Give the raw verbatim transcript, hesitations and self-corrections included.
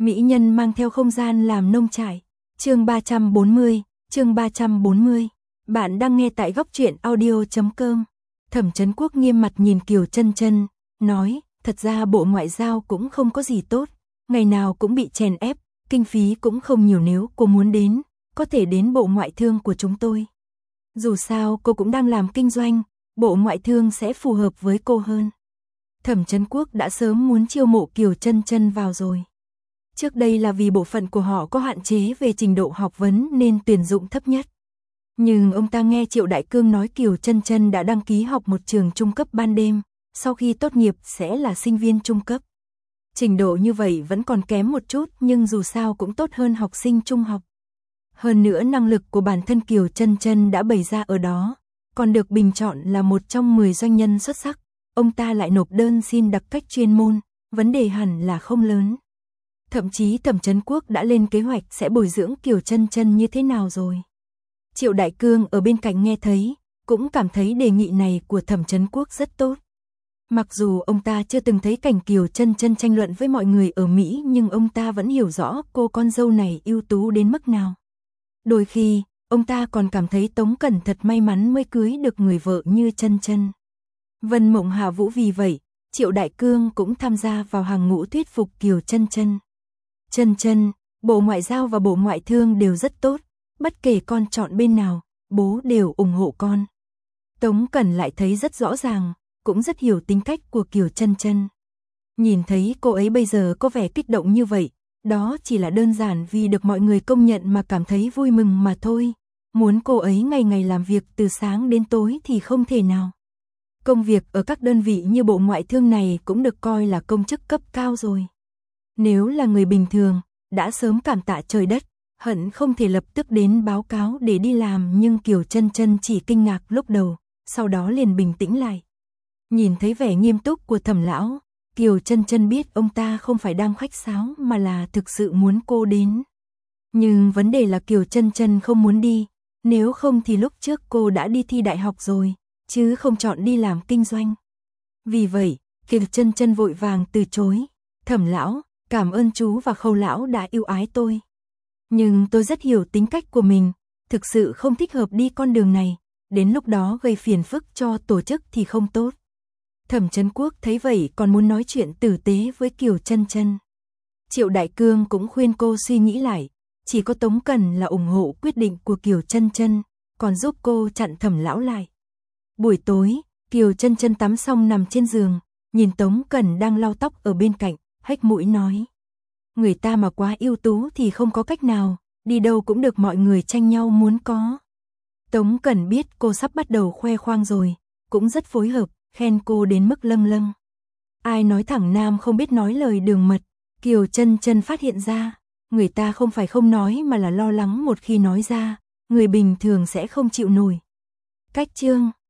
Mỹ nhân mang theo không gian làm nông trại. Chương ba trăm bốn mươi, chương ba trăm bốn mươi. Bạn đang nghe tại góc truyện audio chấm com. Thẩm Chấn Quốc nghiêm mặt nhìn Kiều Chân Chân, nói, thật ra Bộ Ngoại giao cũng không có gì tốt, ngày nào cũng bị chèn ép, kinh phí cũng không nhiều, nếu cô muốn đến, có thể đến Bộ Ngoại thương của chúng tôi. Dù sao cô cũng đang làm kinh doanh, Bộ Ngoại thương sẽ phù hợp với cô hơn. Thẩm Chấn Quốc đã sớm muốn chiêu mộ Kiều Chân Chân vào rồi. Trước đây là vì bộ phận của họ có hạn chế về trình độ học vấn nên tuyển dụng thấp nhất. Nhưng ông ta nghe Triệu Đại Cương nói Kiều Chân Chân đã đăng ký học một trường trung cấp ban đêm, sau khi tốt nghiệp sẽ là sinh viên trung cấp. Trình độ như vậy vẫn còn kém một chút nhưng dù sao cũng tốt hơn học sinh trung học. Hơn nữa năng lực của bản thân Kiều Chân Chân đã bày ra ở đó, còn được bình chọn là một trong mười doanh nhân xuất sắc. Ông ta lại nộp đơn xin đặc cách chuyên môn, vấn đề hẳn là không lớn. Thậm chí Thẩm Chấn Quốc đã lên kế hoạch sẽ bồi dưỡng Kiều Chân Chân như thế nào rồi. Triệu Đại Cương ở bên cạnh nghe thấy, cũng cảm thấy đề nghị này của Thẩm Chấn Quốc rất tốt. Mặc dù ông ta chưa từng thấy cảnh Kiều Chân Chân tranh luận với mọi người ở Mỹ nhưng ông ta vẫn hiểu rõ cô con dâu này ưu tú đến mức nào. Đôi khi, ông ta còn cảm thấy Tống Cẩn thật may mắn mới cưới được người vợ như Chân Chân. Vân Mộng Hạ Vũ vì vậy, Triệu Đại Cương cũng tham gia vào hàng ngũ thuyết phục Kiều Chân Chân. Chân Chân, Bộ Ngoại giao và Bộ Ngoại thương đều rất tốt, bất kể con chọn bên nào, bố đều ủng hộ con. Tống Cẩn lại thấy rất rõ ràng, cũng rất hiểu tính cách của Kiều Chân Chân. Nhìn thấy cô ấy bây giờ có vẻ kích động như vậy, đó chỉ là đơn giản vì được mọi người công nhận mà cảm thấy vui mừng mà thôi. Muốn cô ấy ngày ngày làm việc từ sáng đến tối thì không thể nào. Công việc ở các đơn vị như Bộ Ngoại thương này cũng được coi là công chức cấp cao rồi. Nếu là người bình thường, đã sớm cảm tạ trời đất, hận không thể lập tức đến báo cáo để đi làm, nhưng Kiều Chân Chân chỉ kinh ngạc lúc đầu, sau đó liền bình tĩnh lại. Nhìn thấy vẻ nghiêm túc của Thẩm lão, Kiều Chân Chân biết ông ta không phải đang khách sáo mà là thực sự muốn cô đến. Nhưng vấn đề là Kiều Chân Chân không muốn đi, nếu không thì lúc trước cô đã đi thi đại học rồi, chứ không chọn đi làm kinh doanh. Vì vậy, Kiều Chân Chân vội vàng từ chối. Thẩm lão, cảm ơn chú và Khâu lão đã yêu ái tôi. Nhưng tôi rất hiểu tính cách của mình, thực sự không thích hợp đi con đường này, đến lúc đó gây phiền phức cho tổ chức thì không tốt. Thẩm Chấn Quốc thấy vậy còn muốn nói chuyện tử tế với Kiều Chân Chân. Triệu Đại Cương cũng khuyên cô suy nghĩ lại, chỉ có Tống Cẩn là ủng hộ quyết định của Kiều Chân Chân, còn giúp cô chặn Thẩm lão lại. Buổi tối, Kiều Chân Chân tắm xong nằm trên giường, nhìn Tống Cẩn đang lau tóc ở bên cạnh, hách mũi nói. Người ta mà quá ưu tú thì không có cách nào, đi đâu cũng được mọi người tranh nhau muốn có. Tống Cẩn biết cô sắp bắt đầu khoe khoang rồi, cũng rất phối hợp, khen cô đến mức lâng lâng. Ai nói thẳng nam không biết nói lời đường mật, Kiều Chân Chân phát hiện ra, người ta không phải không nói mà là lo lắng một khi nói ra, người bình thường sẽ không chịu nổi. Cách chương